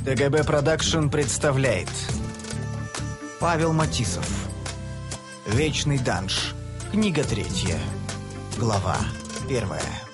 ТГБ Продакшн представляет Павел Матисов. Вечный данж. Книга 3. Глава 1.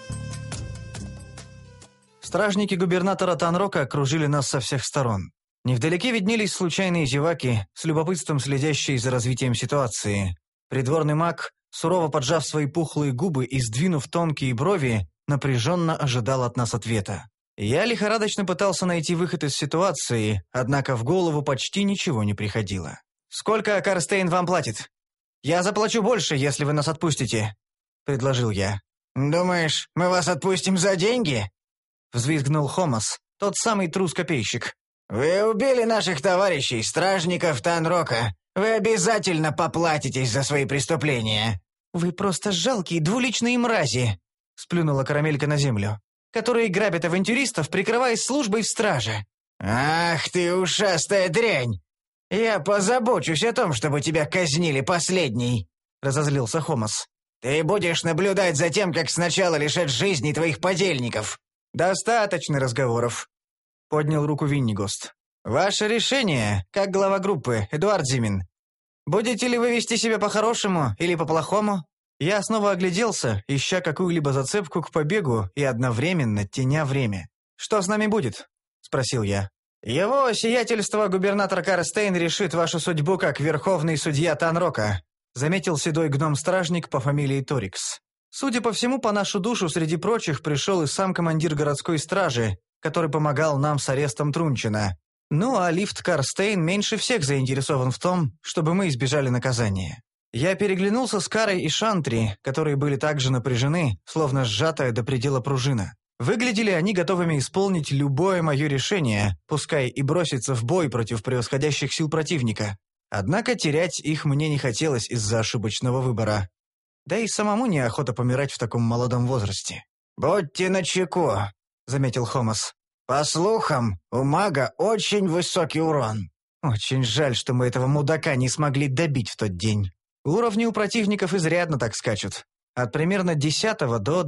Стражники губернатора Танрока окружили нас со всех сторон. Невдалеке виднелись случайные зеваки, с любопытством следящие за развитием ситуации. Придворный маг, сурово поджав свои пухлые губы и сдвинув тонкие брови, напряженно ожидал от нас ответа. Я лихорадочно пытался найти выход из ситуации, однако в голову почти ничего не приходило. «Сколько Карстейн вам платит? Я заплачу больше, если вы нас отпустите», — предложил я. «Думаешь, мы вас отпустим за деньги?» — взвизгнул Хомас, тот самый трус-копейщик. «Вы убили наших товарищей, стражников Танрока. Вы обязательно поплатитесь за свои преступления». «Вы просто жалкие двуличные мрази», — сплюнула Карамелька на землю, «которые грабят авантюристов, прикрываясь службой в страже». «Ах ты, ушастая дрянь! Я позабочусь о том, чтобы тебя казнили последней», — разозлился Хомас. «Ты будешь наблюдать за тем, как сначала лишат жизни твоих подельников». «Достаточно разговоров», — поднял руку Виннигост. «Ваше решение, как глава группы, Эдуард Зимин. Будете ли вы вести себя по-хорошему или по-плохому?» Я снова огляделся, ища какую-либо зацепку к побегу и одновременно теня время. «Что с нами будет?» — спросил я. «Его сиятельство губернатор Карстейн решит вашу судьбу как верховный судья Танрока», — заметил седой гном-стражник по фамилии Торикс. Судя по всему, по нашу душу среди прочих пришел и сам командир городской стражи, который помогал нам с арестом Трунчина. Ну а лифт Карстейн меньше всех заинтересован в том, чтобы мы избежали наказания. Я переглянулся с Карой и Шантри, которые были также напряжены, словно сжатая до предела пружина. Выглядели они готовыми исполнить любое мое решение, пускай и броситься в бой против превосходящих сил противника. Однако терять их мне не хотелось из-за ошибочного выбора. Да и самому неохота помирать в таком молодом возрасте. «Будьте начеку», — заметил Хомас. «По слухам, у мага очень высокий урон». Очень жаль, что мы этого мудака не смогли добить в тот день. Уровни у противников изрядно так скачут. От примерно 10 до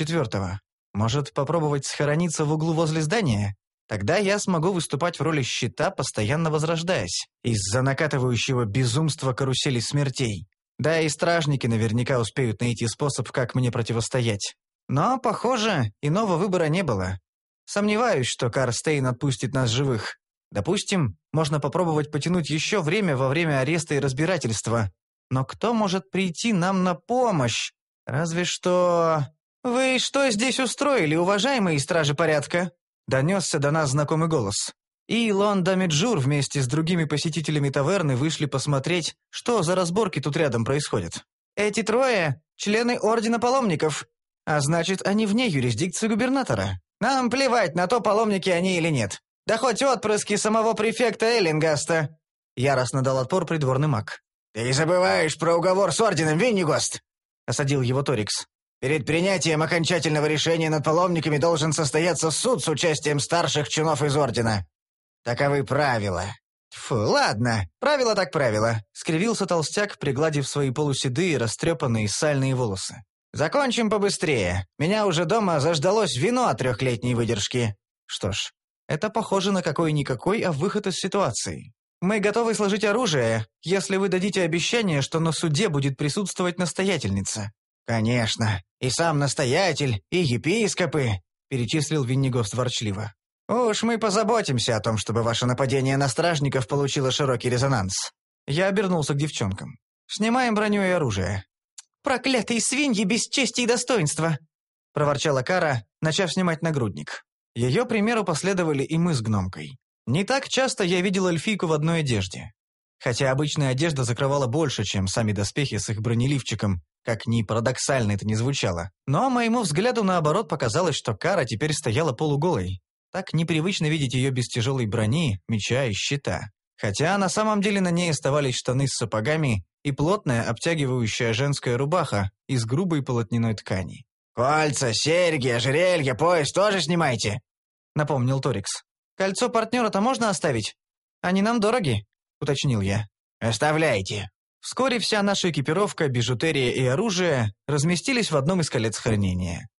24. Может, попробовать схорониться в углу возле здания? Тогда я смогу выступать в роли щита, постоянно возрождаясь, из-за накатывающего безумства карусели смертей. Да и стражники наверняка успеют найти способ, как мне противостоять. Но, похоже, иного выбора не было. Сомневаюсь, что Карстейн отпустит нас живых. Допустим, можно попробовать потянуть еще время во время ареста и разбирательства. Но кто может прийти нам на помощь? Разве что... «Вы что здесь устроили, уважаемые стражи порядка?» Донесся до нас знакомый голос. И Лонда Меджур вместе с другими посетителями таверны вышли посмотреть, что за разборки тут рядом происходят. «Эти трое – члены Ордена Паломников, а значит, они вне юрисдикции губернатора. Нам плевать, на то, паломники они или нет. Да хоть отпрыски самого префекта Эллингаста!» Яростно дал отпор придворный маг. «Ты забываешь про уговор с Орденом, Виннигост!» – осадил его Торикс. «Перед принятием окончательного решения над паломниками должен состояться суд с участием старших чинов из Ордена. Таковы правила». «Фу, ладно, правило так правило», — скривился толстяк, пригладив свои полуседые, растрепанные сальные волосы. «Закончим побыстрее. Меня уже дома заждалось вино от 3-летней выдержки». Что ж, это похоже на какой-никакой, а выход из ситуации. Мы готовы сложить оружие, если вы дадите обещание, что на суде будет присутствовать настоятельница. «Конечно, и сам настоятель, и епископы», — перечислил Виннигост ворчливо. «Уж мы позаботимся о том, чтобы ваше нападение на стражников получило широкий резонанс». Я обернулся к девчонкам. «Снимаем броню и оружие». «Проклятые свиньи без чести и достоинства!» — проворчала Кара, начав снимать нагрудник. Ее примеру последовали и мы с гномкой. Не так часто я видел эльфийку в одной одежде. Хотя обычная одежда закрывала больше, чем сами доспехи с их бронеливчиком, как ни парадоксально это ни звучало. Но моему взгляду, наоборот, показалось, что Кара теперь стояла полуголой. Так непривычно видеть ее без тяжелой брони, меча и щита. Хотя на самом деле на ней оставались штаны с сапогами и плотная обтягивающая женская рубаха из грубой полотняной ткани. «Кольца, серьги, ожерелья, пояс тоже снимайте», — напомнил Торикс. «Кольцо партнера-то можно оставить? Они нам дороги», — уточнил я. «Оставляйте». Вскоре вся наша экипировка, бижутерия и оружие разместились в одном из колец хранения.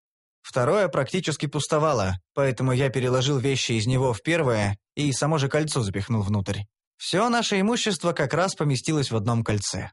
Второе практически пустовало, поэтому я переложил вещи из него в первое и само же кольцо запихнул внутрь. Все наше имущество как раз поместилось в одном кольце.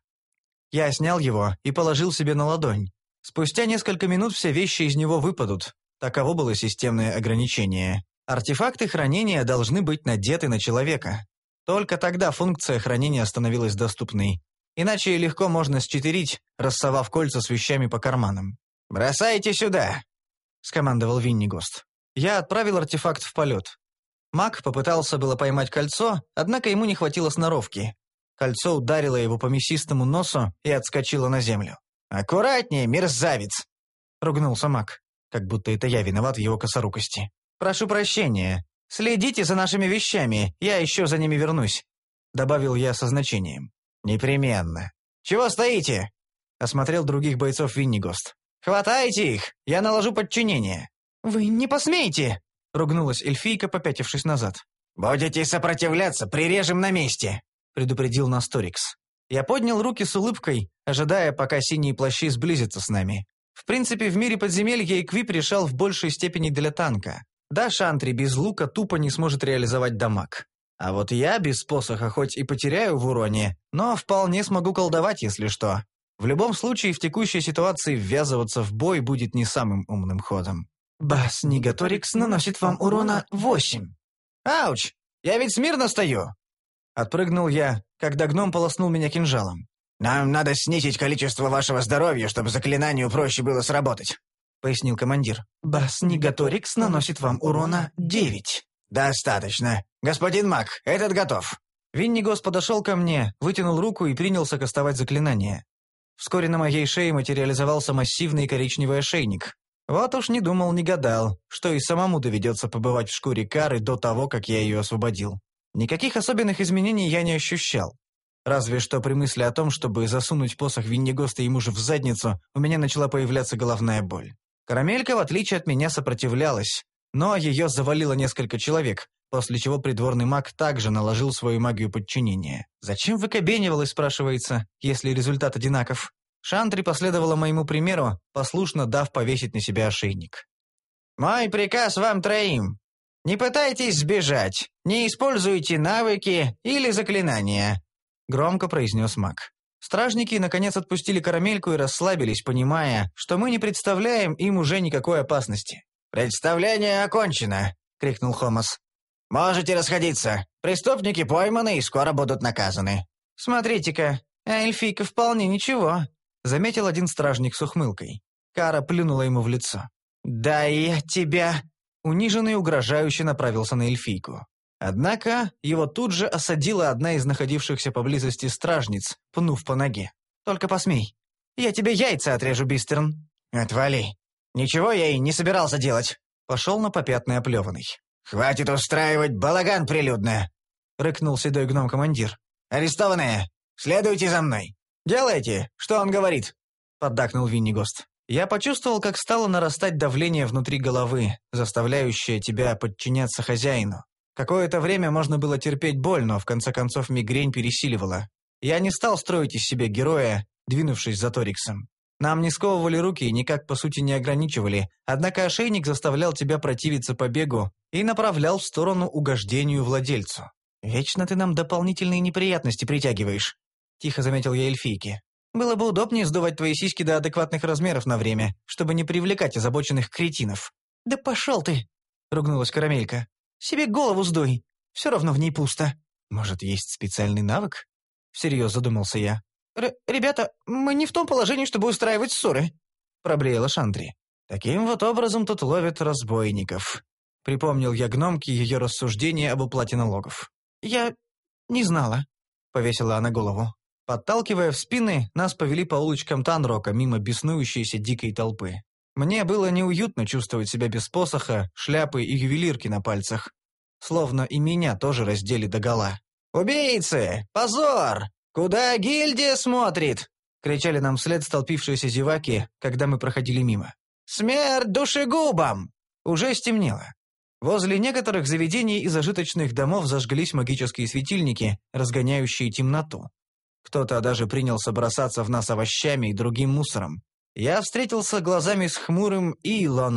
Я снял его и положил себе на ладонь. Спустя несколько минут все вещи из него выпадут. Таково было системное ограничение. Артефакты хранения должны быть надеты на человека. Только тогда функция хранения становилась доступной. Иначе легко можно счетерить, рассовав кольца с вещами по карманам. «Бросайте сюда!» — скомандовал Виннигост. Я отправил артефакт в полет. Маг попытался было поймать кольцо, однако ему не хватило сноровки. Кольцо ударило его по мясистому носу и отскочило на землю. «Аккуратнее, мерзавец!» — ругнулся маг, как будто это я виноват в его косорукости. «Прошу прощения. Следите за нашими вещами, я еще за ними вернусь», — добавил я со значением. «Непременно. Чего стоите?» — осмотрел других бойцов Виннигост. «Хватайте их, я наложу подчинение». «Вы не посмеете!» — ругнулась эльфийка, попятившись назад. «Будете сопротивляться, прирежем на месте», — предупредил нас Торикс. Я поднял руки с улыбкой, ожидая, пока синие плащи сблизятся с нами. В принципе, в мире подземелья Эквип решал в большей степени для танка. Да, Шантри без лука тупо не сможет реализовать дамаг. А вот я без посоха хоть и потеряю в уроне, но вполне смогу колдовать, если что. В любом случае, в текущей ситуации ввязываться в бой будет не самым умным ходом. «Бас Нигаторикс наносит вам урона 8». «Ауч! Я ведь смирно стою!» Отпрыгнул я, когда гном полоснул меня кинжалом. «Нам надо снизить количество вашего здоровья, чтобы заклинанию проще было сработать», — пояснил командир. «Бас Нигаторикс наносит вам урона 9». «Достаточно. Господин маг, этот готов». Виннигост подошел ко мне, вытянул руку и принялся кастовать заклинание. Вскоре на моей шее материализовался массивный коричневый ошейник. Вот уж не думал, не гадал, что и самому доведется побывать в шкуре Кары до того, как я ее освободил. Никаких особенных изменений я не ощущал. Разве что при мысли о том, чтобы засунуть посох Виннигоста ему же в задницу, у меня начала появляться головная боль. Карамелька, в отличие от меня, сопротивлялась, но ее завалило несколько человек, после чего придворный маг также наложил свою магию подчинения. «Зачем выкобенивалась?» – спрашивается, если результат одинаков. Шантри последовала моему примеру, послушно дав повесить на себя ошейник. «Мой приказ вам троим. Не пытайтесь сбежать, не используйте навыки или заклинания», — громко произнес маг. Стражники, наконец, отпустили Карамельку и расслабились, понимая, что мы не представляем им уже никакой опасности. «Представление окончено», — крикнул Хомас. «Можете расходиться. Преступники пойманы и скоро будут наказаны». «Смотрите-ка, а эльфийка вполне ничего», — заметил один стражник с ухмылкой. Кара плюнула ему в лицо. «Да я тебя...» Униженный угрожающе направился на эльфийку. Однако его тут же осадила одна из находившихся поблизости стражниц, пнув по ноге. «Только посмей. Я тебе яйца отрежу, Бистерн». «Отвали. Ничего я и не собирался делать». Пошел на попятный оплеванный. «Хватит устраивать балаган прилюдно», — рыкнул седой гном-командир. «Арестованные, следуйте за мной». «Делайте, что он говорит», — поддакнул Виннигост. Я почувствовал, как стало нарастать давление внутри головы, заставляющее тебя подчиняться хозяину. Какое-то время можно было терпеть боль, но в конце концов мигрень пересиливала. Я не стал строить из себя героя, двинувшись за Ториксом. Нам не сковывали руки и никак по сути не ограничивали, однако ошейник заставлял тебя противиться побегу и направлял в сторону угождению владельцу. «Вечно ты нам дополнительные неприятности притягиваешь», — тихо заметил я эльфийке. «Было бы удобнее сдувать твои сиськи до адекватных размеров на время, чтобы не привлекать озабоченных кретинов». «Да пошел ты!» — ругнулась Карамелька. «Себе голову сдуй, все равно в ней пусто». «Может, есть специальный навык?» — всерьез задумался я. «Ребята, мы не в том положении, чтобы устраивать ссоры», — проблеяла Шантри. «Таким вот образом тут ловят разбойников», — припомнил я гномке ее рассуждение об уплате налогов. «Я не знала», — повесила она голову. Подталкивая в спины, нас повели по улочкам Танрока мимо беснующейся дикой толпы. Мне было неуютно чувствовать себя без посоха, шляпы и ювелирки на пальцах. Словно и меня тоже раздели догола. «Убийцы! Позор! Куда гильдия смотрит?» — кричали нам вслед столпившиеся зеваки, когда мы проходили мимо. «Смерть душегубам!» Уже стемнело. Возле некоторых заведений и зажиточных домов зажглись магические светильники, разгоняющие темноту. Кто-то даже принялся бросаться в нас овощами и другим мусором. Я встретился глазами с хмурым Илоном,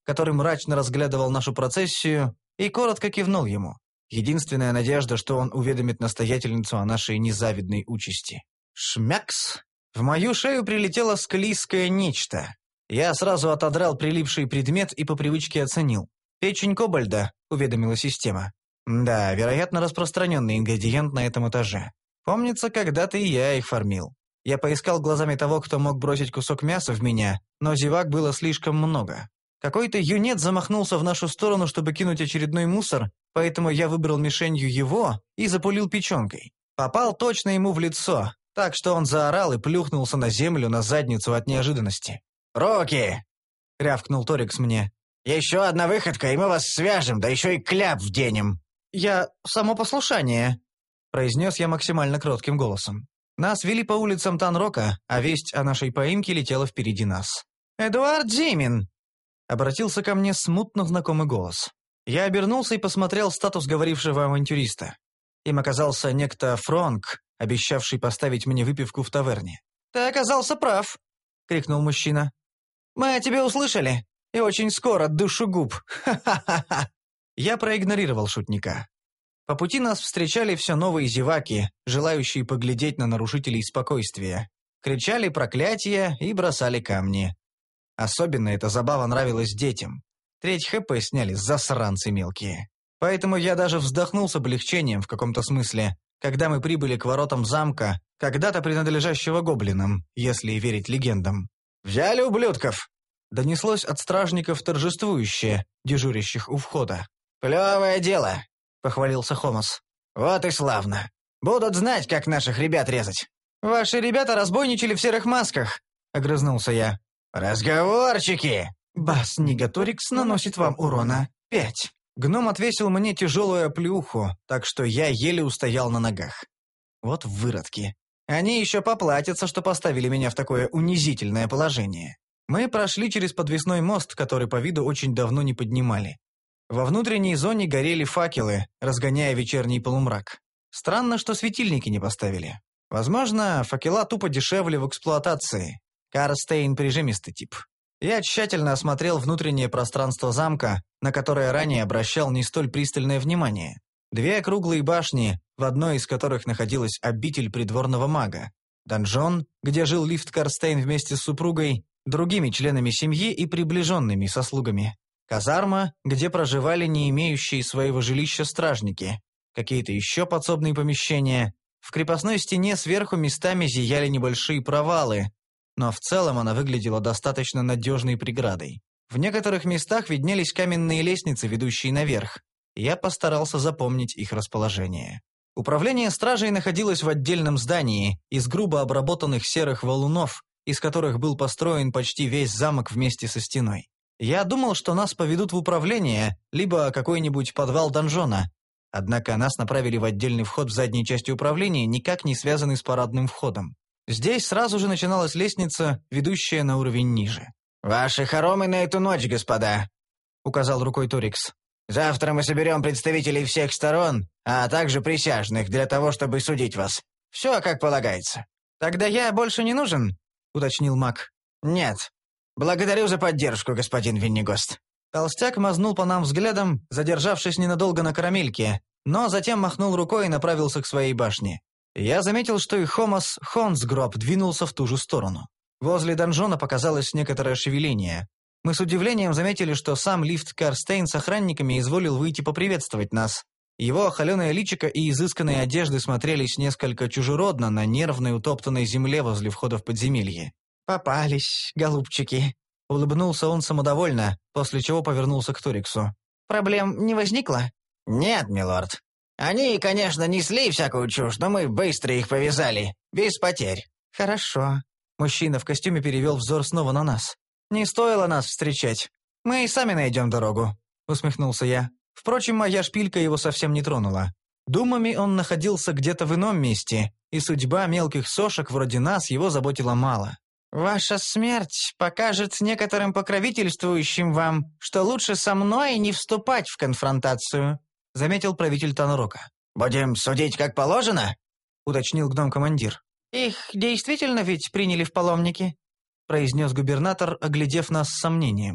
который мрачно разглядывал нашу процессию, и коротко кивнул ему. Единственная надежда, что он уведомит настоятельницу о нашей незавидной участи. Шмякс! В мою шею прилетело склизкое нечто. Я сразу отодрал прилипший предмет и по привычке оценил. «Печень кобальда», — уведомила система. Да, вероятно, распространенный ингредиент на этом этаже. Помнится, когда-то и я их фармил. Я поискал глазами того, кто мог бросить кусок мяса в меня, но зевак было слишком много. Какой-то юнец замахнулся в нашу сторону, чтобы кинуть очередной мусор, поэтому я выбрал мишенью его и запулил печенкой. Попал точно ему в лицо, так что он заорал и плюхнулся на землю на задницу от неожиданности. «Руки!» — рявкнул Торикс мне. «Еще одна выходка, и мы вас свяжем, да еще и кляп вденем!» «Я само послушание», — произнес я максимально кротким голосом. Нас вели по улицам Танрока, а весть о нашей поимке летела впереди нас. «Эдуард Зимин!» — обратился ко мне смутно знакомый голос. Я обернулся и посмотрел статус говорившего авантюриста. Им оказался некто Фронк, обещавший поставить мне выпивку в таверне. «Ты оказался прав!» — крикнул мужчина. «Мы о тебе услышали, и очень скоро душегуб! Ха-ха-ха-ха!» Я проигнорировал шутника. По пути нас встречали все новые зеваки, желающие поглядеть на нарушителей спокойствия. Кричали проклятия и бросали камни. Особенно эта забава нравилась детям. 3 ХП сняли, засранцы мелкие. Поэтому я даже вздохнул с облегчением в каком-то смысле, когда мы прибыли к воротам замка, когда-то принадлежащего гоблинам, если верить легендам. «Взяли ублюдков!» — донеслось от стражников торжествующее, дежурящих у входа. «Плевое дело!» — похвалился Хомос. «Вот и славно. Будут знать, как наших ребят резать». «Ваши ребята разбойничали в серых масках», — огрызнулся я. «Разговорчики!» «Бас Нигаторикс наносит вам урона 5». Гном отвесил мне тяжелую оплеуху, так что я еле устоял на ногах. Вот выродки. Они еще поплатятся, что поставили меня в такое унизительное положение. Мы прошли через подвесной мост, который по виду очень давно не поднимали. Во внутренней зоне горели факелы, разгоняя вечерний полумрак. Странно, что светильники не поставили. Возможно, факела тупо дешевле в эксплуатации. Карстейн прижимистый тип. Я тщательно осмотрел внутреннее пространство замка, на которое ранее обращал не столь пристальное внимание. 2 круглые башни, в одной из которых находилась обитель придворного мага. Донжон, где жил Лифт Карстейн вместе с супругой, другими членами семьи и приближенными сослугами. Казарма, где проживали не имеющие своего жилища стражники. Какие-то еще подсобные помещения. В крепостной стене сверху местами зияли небольшие провалы, но в целом она выглядела достаточно надежной преградой. В некоторых местах виднелись каменные лестницы, ведущие наверх. Я постарался запомнить их расположение. Управление стражей находилось в отдельном здании из грубо обработанных серых валунов, из которых был построен почти весь замок вместе со стеной. Я думал, что нас поведут в управление, либо какой-нибудь подвал донжона. Однако нас направили в отдельный вход в задней части управления, никак не связанный с парадным входом. Здесь сразу же начиналась лестница, ведущая на уровень ниже. «Ваши хоромы на эту ночь, господа», — указал рукой Торикс. «Завтра мы соберем представителей всех сторон, а также присяжных, для того, чтобы судить вас. Все как полагается». «Тогда я больше не нужен?» — уточнил маг. «Нет. Благодарю за поддержку, господин Веннигост». Толстяк мазнул по нам взглядом, задержавшись ненадолго на карамельке, но затем махнул рукой и направился к своей башне. Я заметил, что и Хомос Хонсгроб двинулся в ту же сторону. Возле донжона показалось некоторое шевеление. Мы с удивлением заметили, что сам Лифт Карстейн с охранниками изволил выйти поприветствовать нас. Его холеное личико и изысканные одежды смотрелись несколько чужеродно на нервной утоптанной земле возле входа в подземелье. «Попались, голубчики», — улыбнулся он самодовольно, после чего повернулся к Ториксу. «Проблем не возникло?» «Нет, милорд. Они, конечно, несли всякую чушь, но мы быстро их повязали, без потерь». «Хорошо». Мужчина в костюме перевел взор снова на нас. «Не стоило нас встречать. Мы и сами найдем дорогу», — усмехнулся я. Впрочем, моя шпилька его совсем не тронула. Думами он находился где-то в ином месте, и судьба мелких сошек вроде нас его заботила мало. «Ваша смерть покажет некоторым покровительствующим вам, что лучше со мной не вступать в конфронтацию», — заметил правитель Танрока. «Будем судить как положено?» — уточнил гном-командир. «Их действительно ведь приняли в паломники?» — произнес губернатор, оглядев нас с сомнением.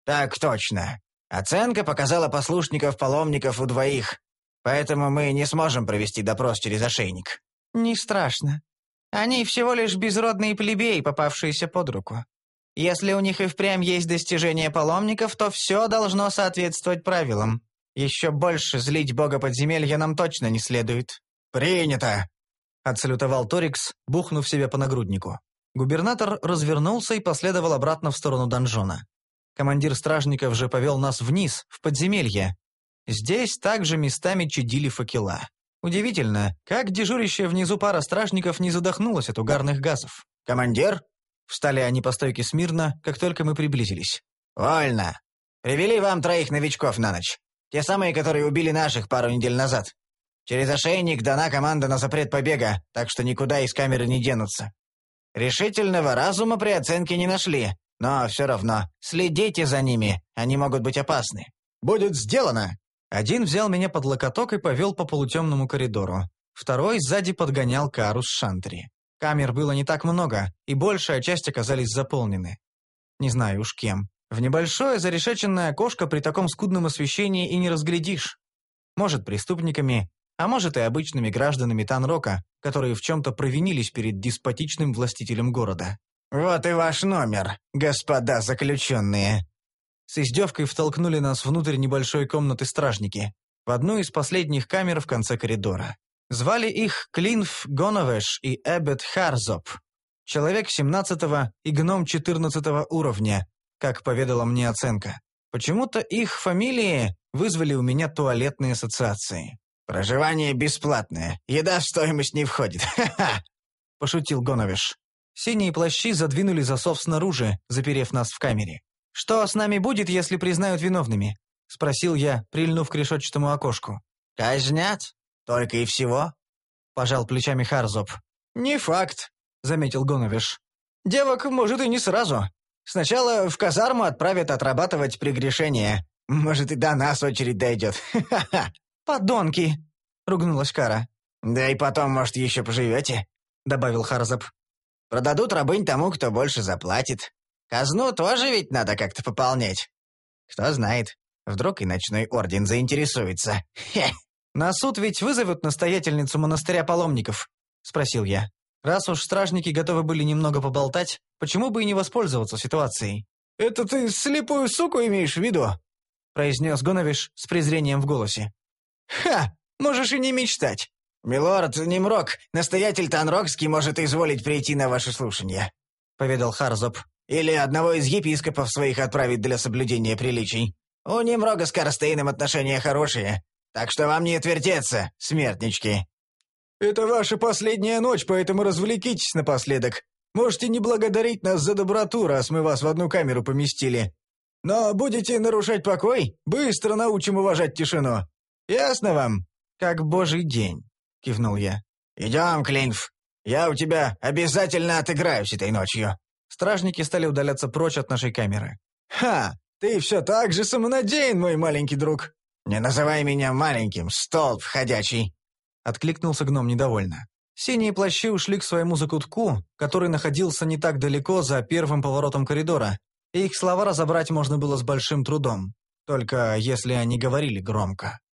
«Так точно. Оценка показала послушников-паломников у двоих, поэтому мы не сможем провести допрос через ошейник». «Не страшно. Они всего лишь безродные плебеи, попавшиеся под руку. Если у них и впрямь есть достижения паломников, то все должно соответствовать правилам. Еще больше злить бога подземелья нам точно не следует». «Принято!» — отсалютовал Торикс, бухнув себе по нагруднику. Губернатор развернулся и последовал обратно в сторону донжона. Командир стражников же повел нас вниз, в подземелье. Здесь также местами чадили факела. Удивительно, как дежурящая внизу пара стражников не задохнулась от угарных газов. «Командир?» Встали они по стойке смирно, как только мы приблизились. «Вольно. Привели вам 3 новичков на ночь. Те самые, которые убили наших пару недель назад. Через ошейник дана команда на запрет побега, так что никуда из камеры не денутся. Решительного разума при оценке не нашли, но все равно следите за ними, они могут быть опасны». «Будет сделано!» Один взял меня под локоток и повел по полутемному коридору. Второй сзади подгонял Кару с Шантри. Камер было не так много, и большая часть оказались заполнены. Не знаю уж кем. В небольшое зарешеченное окошко при таком скудном освещении и не разглядишь. Может, преступниками, а может и обычными гражданами Танрока, которые в чем-то провинились перед деспотичным властителем города. «Вот и ваш номер, господа заключенные». С издевкой втолкнули нас внутрь небольшой комнаты стражники, в одну из последних камер в конце коридора. Звали их Клинф Гоновеш и Эббет Харзоп. Человек 17-го и гном 14-го уровня, как поведала мне оценка. Почему-то их фамилии вызвали у меня туалетные ассоциации. «Проживание бесплатное, еда в стоимость не входит, ха-ха!» — пошутил Гоновеш. Синие плащи задвинули засов снаружи, заперев нас в камере. «Что с нами будет, если признают виновными?» — спросил я, прильнув к решетчатому окошку. «Казнят? Только и всего?» — пожал плечами Харзоп. «Не факт», — заметил Гоновеш. «Девок, может, и не сразу. Сначала в казарму отправят отрабатывать прегрешения. Может, и до нас очередь дойдет. Ха-ха-ха!» «Подонки!» — ругнулась Кара. «Да и потом, может, еще поживете?» — добавил Харзоп. «Продадут рабынь тому, кто больше заплатит. Казну тоже ведь надо как-то пополнять. Кто знает, вдруг и ночной орден заинтересуется. Хе!» «На суд ведь вызовут настоятельницу монастыря паломников?» — спросил я. Раз уж стражники готовы были немного поболтать, почему бы и не воспользоваться ситуацией? «Это ты слепую суку имеешь в виду?» — произнес Гоновеш с презрением в голосе. «Ха! Можешь и не мечтать. Милорд Немрок, настоятель Танрокский, может изволить прийти на ваше слушание», — поведал Харзоп. «Или одного из епископов своих отправить для соблюдения приличий. У Немрога с Карстейном отношения хорошие, так что вам не отвертеться, смертнички». «Это ваша последняя ночь, поэтому развлекитесь напоследок. Можете не благодарить нас за доброту, раз мы вас в одну камеру поместили. Но будете нарушать покой, быстро научим уважать тишину. Ясно вам?» «Как божий день», — кивнул я. «Идем, Клинф. Я у тебя обязательно отыграюсь этой ночью». Стражники стали удаляться прочь от нашей камеры. «Ха! Ты все так же самонадеян, мой маленький друг». «Не называй меня маленьким, столб ходячий», — откликнулся гном недовольно. Синие плащи ушли к своему закутку, который находился не так далеко за первым поворотом коридора, и их слова разобрать можно было с большим трудом, только если они говорили громко.